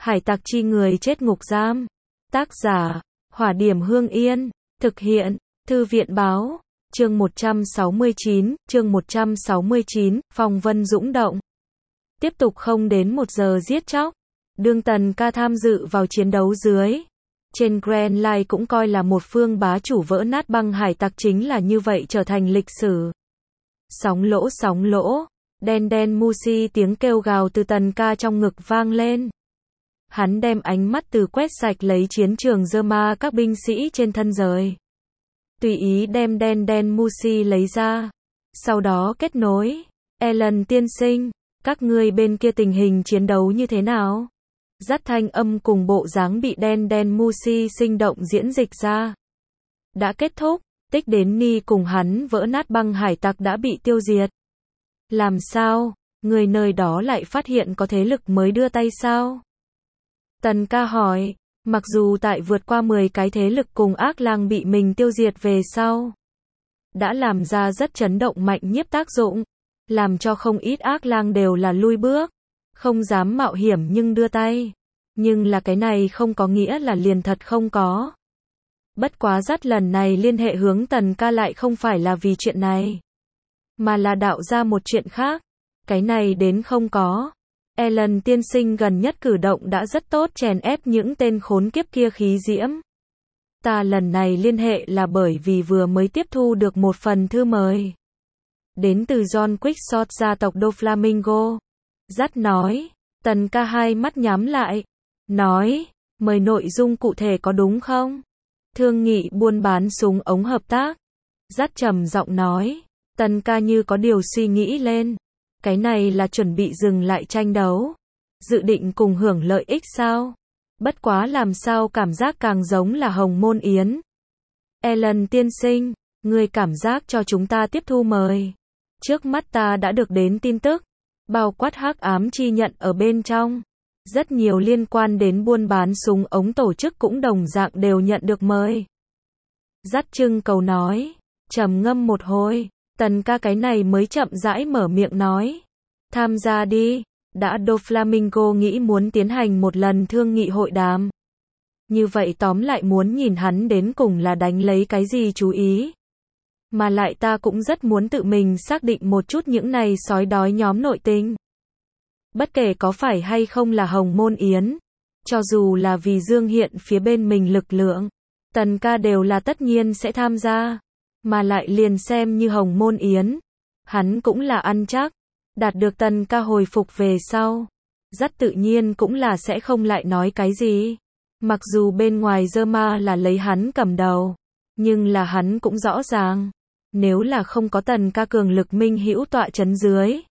Hải tặc chi người chết ngục giam. Tác giả, Hỏa Điểm Hương Yên. Thực hiện, Thư viện báo. Chương 169, phong vân dũng động. Tiếp tục không đến 1 giờ giết chóc. Đương Tần Ca tham dự vào chiến đấu dưới trên Grand Line cũng coi là một phương bá chủ vỡ nát băng hải tặc chính là như vậy trở thành lịch sử. Sóng lỗ, đen đen Musi tiếng kêu gào từ Tần Ca trong ngực vang lên. Hắn đem ánh mắt từ quét sạch lấy chiến trường Zerma các binh sĩ trên thân rời. Tùy ý đem đen đen Musi lấy ra. Sau đó kết nối. Ellen tiên sinh, các ngươi bên kia tình hình chiến đấu như thế nào? Dắt thanh âm cùng bộ dáng bị đen đen Musi sinh động diễn dịch ra. Đã kết thúc, tích đến Ni cùng hắn vỡ nát băng hải tặc đã bị tiêu diệt. Làm sao, người nơi đó lại phát hiện có thế lực mới đưa tay sao? Tần Ca hỏi, mặc dù tại vượt qua 10 cái thế lực cùng ác lang bị mình tiêu diệt về sau, đã làm ra rất chấn động mạnh nhiếp tác dụng, làm cho không ít ác lang đều là lui bước, không dám mạo hiểm nhưng đưa tay. Nhưng là cái này không có nghĩa là liền thật không có. Bất quá dắt lần này liên hệ hướng Tần Ca lại không phải là vì chuyện này, mà là đạo ra một chuyện khác. Cái này đến không có. Ellen tiên sinh gần nhất cử động đã rất tốt chèn ép những tên khốn kiếp kia khí diễm. Ta lần này liên hệ là bởi vì vừa mới tiếp thu được một phần thư mời. Đến từ John Quickshot gia tộc Doflamingo. Dắt nói. Tần Ca hai mắt nhắm lại. Nói, mời nội dung cụ thể có đúng không? Thương nghị buôn bán súng ống hợp tác. Dắt trầm giọng nói. Tần Ca như có điều suy nghĩ lên. Cái này là chuẩn bị dừng lại tranh đấu. Dự định cùng hưởng lợi ích sao? Bất quá làm sao cảm giác càng giống là Hồng Môn Yến. Ellen tiên sinh, người cảm giác cho chúng ta tiếp thu mời. Trước mắt ta đã được đến tin tức, bao quát hắc ám chi nhận ở bên trong. Rất nhiều liên quan đến buôn bán súng ống tổ chức cũng đồng dạng đều nhận được mời. Dắt trưng cầu nói, trầm ngâm một hồi, Tần Ca cái này mới chậm rãi mở miệng nói. Tham gia đi, đã Doflamingo nghĩ muốn tiến hành một lần thương nghị hội đàm. Như vậy tóm lại muốn nhìn hắn đến cùng là đánh lấy cái gì chú ý. Mà lại ta cũng rất muốn tự mình xác định một chút những này sói đói nhóm nội tình. Bất kể có phải hay không là Hồng Môn Yến, cho dù là vì dương hiện phía bên mình lực lượng, Tần Ca đều là tất nhiên sẽ tham gia. Mà lại liền xem như Hồng Môn Yến, hắn cũng là ăn chắc. Đạt được Tần Ca hồi phục về sau, rất tự nhiên cũng là sẽ không lại nói cái gì. Mặc dù bên ngoài Zerma là lấy hắn cầm đầu, nhưng là hắn cũng rõ ràng, nếu là không có Tần Ca cường lực minh hữu tọa chấn dưới,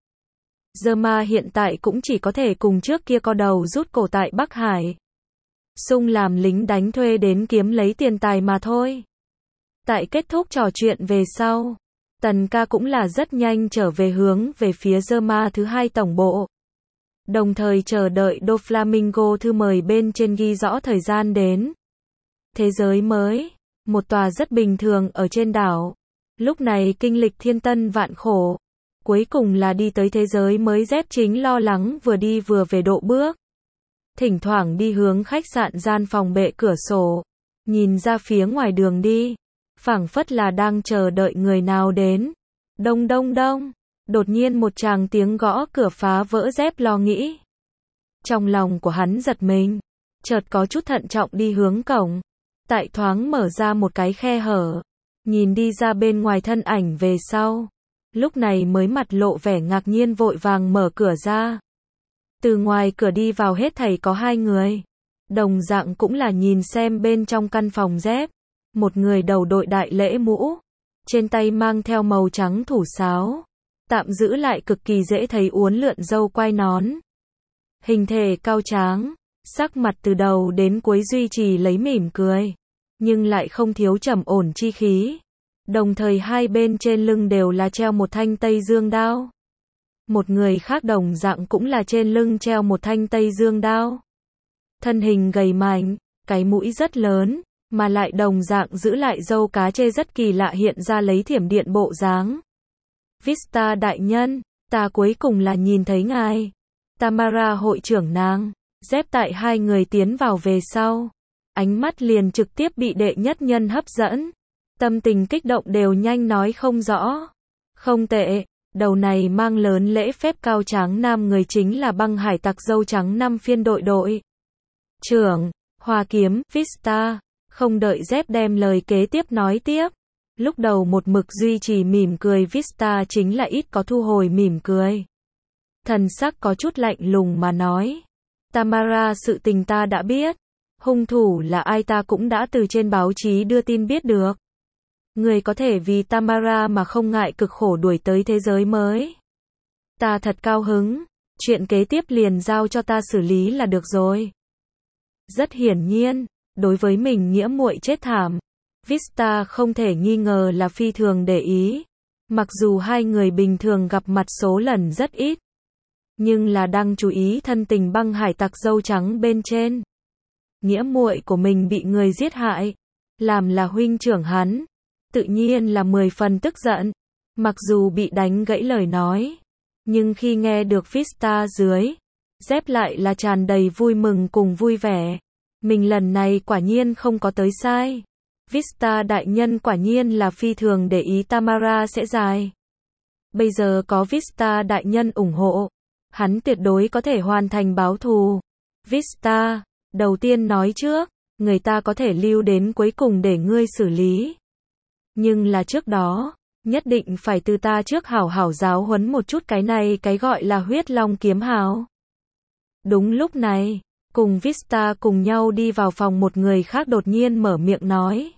Zerma hiện tại cũng chỉ có thể cùng trước kia co đầu rút cổ tại Bắc Hải. Sung làm lính đánh thuê đến kiếm lấy tiền tài mà thôi. Tại kết thúc trò chuyện về sau, Tần Ca cũng là rất nhanh trở về hướng về phía Zerma thứ 2 tổng bộ. Đồng thời chờ đợi Doflamingo thư mời bên trên ghi rõ thời gian đến. Thế giới mới, một tòa rất bình thường ở trên đảo. Lúc này kinh lịch thiên tân vạn khổ, cuối cùng là đi tới thế giới mới. Dép chính lo lắng vừa đi vừa về độ bước. Thỉnh thoảng đi hướng khách sạn gian phòng bệ cửa sổ, nhìn ra phía ngoài đường đi, phảng phất là đang chờ đợi người nào đến. Đông đông đông, đột nhiên một tràng tiếng gõ cửa phá vỡ Dép lo nghĩ. Trong lòng của hắn giật mình, chợt có chút thận trọng đi hướng cổng. Tại thoáng mở ra một cái khe hở, nhìn đi ra bên ngoài thân ảnh về sau. Lúc này mới mặt lộ vẻ ngạc nhiên vội vàng mở cửa ra. Từ ngoài cửa đi vào hết thảy có 2 người. Đồng dạng cũng là nhìn xem bên trong căn phòng Dép. Một người đầu đội đại lễ mũ, trên tay mang theo màu trắng thủ sáo, tạm giữ lại cực kỳ dễ thấy uốn lượn râu quai nón. Hình thể cao tráng, sắc mặt từ đầu đến cuối duy trì lấy mỉm cười, nhưng lại không thiếu trầm ổn chi khí. Đồng thời hai bên trên lưng đều là treo một thanh Tây Dương đao. Một người khác đồng dạng cũng là trên lưng treo một thanh Tây Dương đao. Thân hình gầy mạnh, cái mũi rất lớn, mà lại đồng dạng giữ lại râu cá chê rất kỳ lạ hiện ra lấy thiểm điện bộ dáng. Vista đại nhân, ta cuối cùng là nhìn thấy ngài. Tamara hội trưởng nàng. Dép tại hai người tiến vào về sau. Ánh mắt liền trực tiếp bị đệ nhất nhân hấp dẫn. Tâm tình kích động đều nhanh nói không rõ. Không tệ, đầu này mang lớn lễ phép cao tráng nam người chính là băng hải tặc dâu trắng 5 phiên đội trưởng, Hoa Kiếm, Vista. Không đợi Dép đem lời kế tiếp nói tiếp. Lúc đầu một mực duy trì mỉm cười Vista chính là ít có thu hồi mỉm cười. Thần sắc có chút lạnh lùng mà nói. Tamara, sự tình ta đã biết. Hung thủ là ai ta cũng đã từ trên báo chí đưa tin biết được. Người có thể vì Tamara mà không ngại cực khổ đuổi tới thế giới mới. Ta thật cao hứng. Chuyện kế tiếp liền giao cho ta xử lý là được rồi. Rất hiển nhiên, đối với mình nghĩa muội chết thảm, Vista không thể nghi ngờ là phi thường để ý. Mặc dù hai người bình thường gặp mặt số lần rất ít, nhưng là đang chú ý thân tình băng hải tặc dâu trắng bên trên. Nghĩa muội của mình bị người giết hại, làm là huynh trưởng hắn, tự nhiên là 10 phần tức giận. Mặc dù bị đánh gãy lời nói, nhưng khi nghe được Vista dưới, Dép lại là tràn đầy vui mừng cùng vui vẻ. Mình lần này quả nhiên không có tới sai. Vista đại nhân quả nhiên là phi thường để ý Tamara sẽ dài. Bây giờ có Vista đại nhân ủng hộ, hắn tuyệt đối có thể hoàn thành báo thù. Vista, đầu tiên nói trước, người ta có thể lưu đến cuối cùng để ngươi xử lý. Nhưng là trước đó, nhất định phải từ ta trước hảo hảo giáo huấn một chút cái này cái gọi là huyết long kiếm hào. Đúng lúc này, cùng Vista cùng nhau đi vào phòng một người khác đột nhiên mở miệng nói.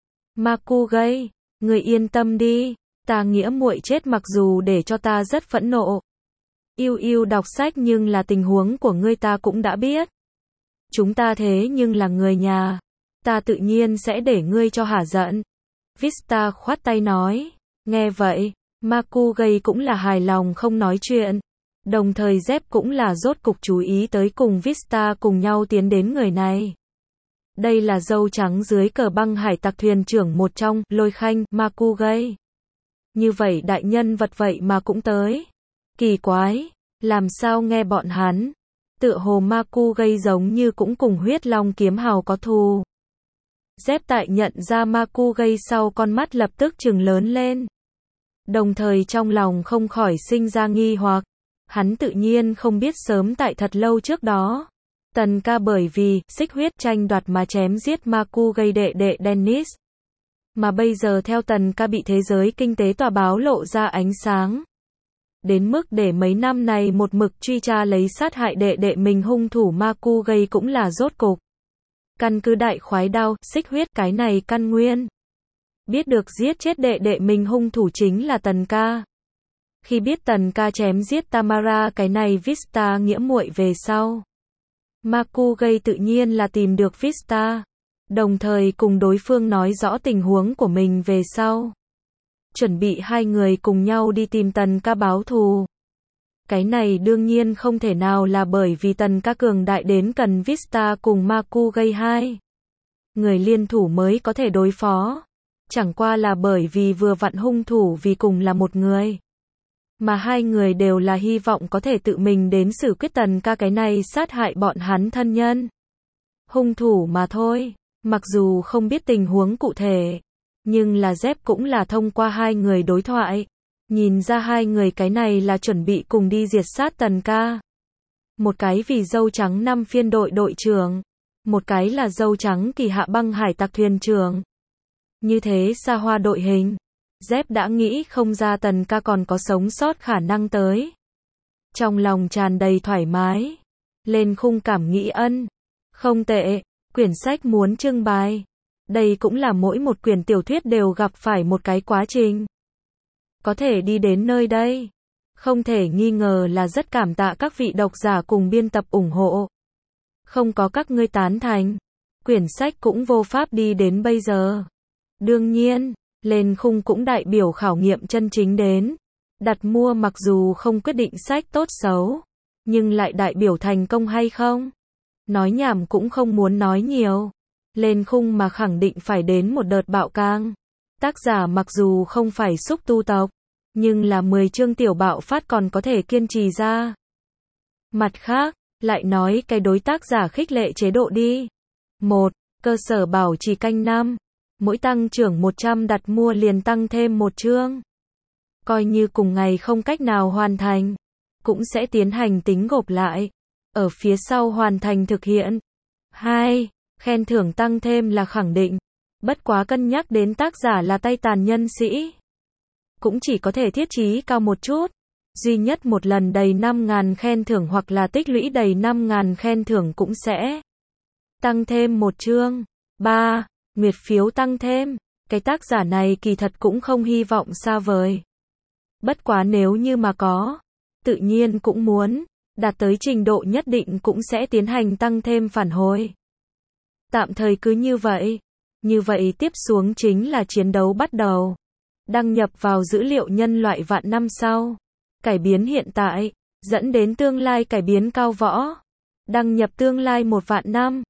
Makugay, người yên tâm đi, ta nghĩa muội chết mặc dù để cho ta rất phẫn nộ. Yêu yêu đọc sách nhưng là tình huống của ngươi ta cũng đã biết. Chúng ta thế nhưng là người nhà, ta tự nhiên sẽ để ngươi cho hả giận. Vista khoát tay nói, nghe vậy, Makugay cũng là hài lòng không nói chuyện. Đồng thời Dép cũng là rốt cục chú ý tới cùng Vista cùng nhau tiến đến người này. Đây là dâu trắng dưới cờ băng hải tặc thuyền trưởng một trong, Lôi Khanh, Makugay. Như vậy đại nhân vật vậy mà cũng tới. Kỳ quái, làm sao nghe bọn hắn, tựa hồ Makugay giống như cũng cùng huyết long kiếm hào có thù. Dép tại nhận ra Makugay sau con mắt lập tức trừng lớn lên. Đồng thời trong lòng không khỏi sinh ra nghi hoặc. Hắn tự nhiên không biết sớm tại thật lâu trước đó, Tần ca bởi vì xích huyết tranh đoạt mà chém giết Makugay đệ đệ Dennis. Mà bây giờ theo Tần ca bị thế giới kinh tế tòa báo lộ ra ánh sáng. Đến mức để mấy năm này một mực truy tra lấy sát hại đệ đệ mình hung thủ Makugay cũng là rốt cục. Căn cứ đại khoái đao, xích huyết cái này căn nguyên. Biết được giết chết đệ đệ mình hung thủ chính là Tần ca. Khi biết Tần ca chém giết Tamara cái này Vista nghĩa muội về sau, Makugay tự nhiên là tìm được Vista, đồng thời cùng đối phương nói rõ tình huống của mình về sau. Chuẩn bị hai người cùng nhau đi tìm Tần ca báo thù. Cái này đương nhiên không thể nào là bởi vì Tần ca cường đại đến cần Vista cùng Makugay hai người liên thủ mới có thể đối phó. Chẳng qua là bởi vì vừa vặn hung thủ vì cùng là một người. Mà hai người đều là hy vọng có thể tự mình đến xử quyết Tần ca cái này sát hại bọn hắn thân nhân. Hung thủ mà thôi, mặc dù không biết tình huống cụ thể, nhưng là Dép cũng là thông qua hai người đối thoại, nhìn ra hai người cái này là chuẩn bị cùng đi diệt sát Tần ca. Một cái vì dâu trắng 5 phiên đội trưởng, một cái là dâu trắng kỳ hạ băng hải tặc thuyền trưởng. Như thế xa hoa đội hình, Dép đã nghĩ không ra Tần ca còn có sống sót khả năng tới. Trong lòng tràn đầy thoải mái, lên khung cảm nghĩ ân. Không tệ, quyển sách muốn trưng bày. Đây cũng là mỗi một quyển tiểu thuyết đều gặp phải một cái quá trình. Có thể đi đến nơi đây, không thể nghi ngờ là rất cảm tạ các vị độc giả cùng biên tập ủng hộ. Không có các ngươi tán thành, quyển sách cũng vô pháp đi đến bây giờ. Đương nhiên, lên khung cũng đại biểu khảo nghiệm chân chính đến. Đặt mua mặc dù không quyết định sách tốt xấu, nhưng lại đại biểu thành công hay không. Nói nhảm cũng không muốn nói nhiều. Lên khung mà khẳng định phải đến một đợt bạo cang. Tác giả mặc dù không phải xúc tu tộc, nhưng là 10 chương tiểu bạo phát còn có thể kiên trì ra. Mặt khác, Lại nói cái đối tác giả khích lệ chế độ đi. 1. Cơ sở bảo trì canh năm. Mỗi tăng trưởng 100 đặt mua liền tăng thêm 1 chương. Coi như cùng ngày không cách nào hoàn thành, cũng sẽ tiến hành tính gộp lại. Ở phía sau hoàn thành thực hiện. 2. Khen thưởng tăng thêm là khẳng định. Bất quá cân nhắc đến tác giả là tay tàn nhân sĩ. Cũng chỉ có thể thiết chí cao một chút. Duy nhất một lần đầy 5.000 khen thưởng hoặc là tích lũy đầy 5.000 khen thưởng cũng sẽ tăng thêm 1 chương. 3. Nguyệt phiếu tăng thêm. Cái tác giả này kỳ thật cũng không hy vọng xa vời. Bất quá nếu như mà có, tự nhiên cũng muốn, đạt tới trình độ nhất định cũng sẽ tiến hành tăng thêm phản hồi. Tạm thời cứ như vậy. Như vậy tiếp xuống chính là chiến đấu bắt đầu. Đăng nhập vào dữ liệu nhân loại vạn năm sau. Cải biến hiện tại, dẫn đến tương lai cải biến cao võ. Đăng nhập tương lai 1 vạn năm.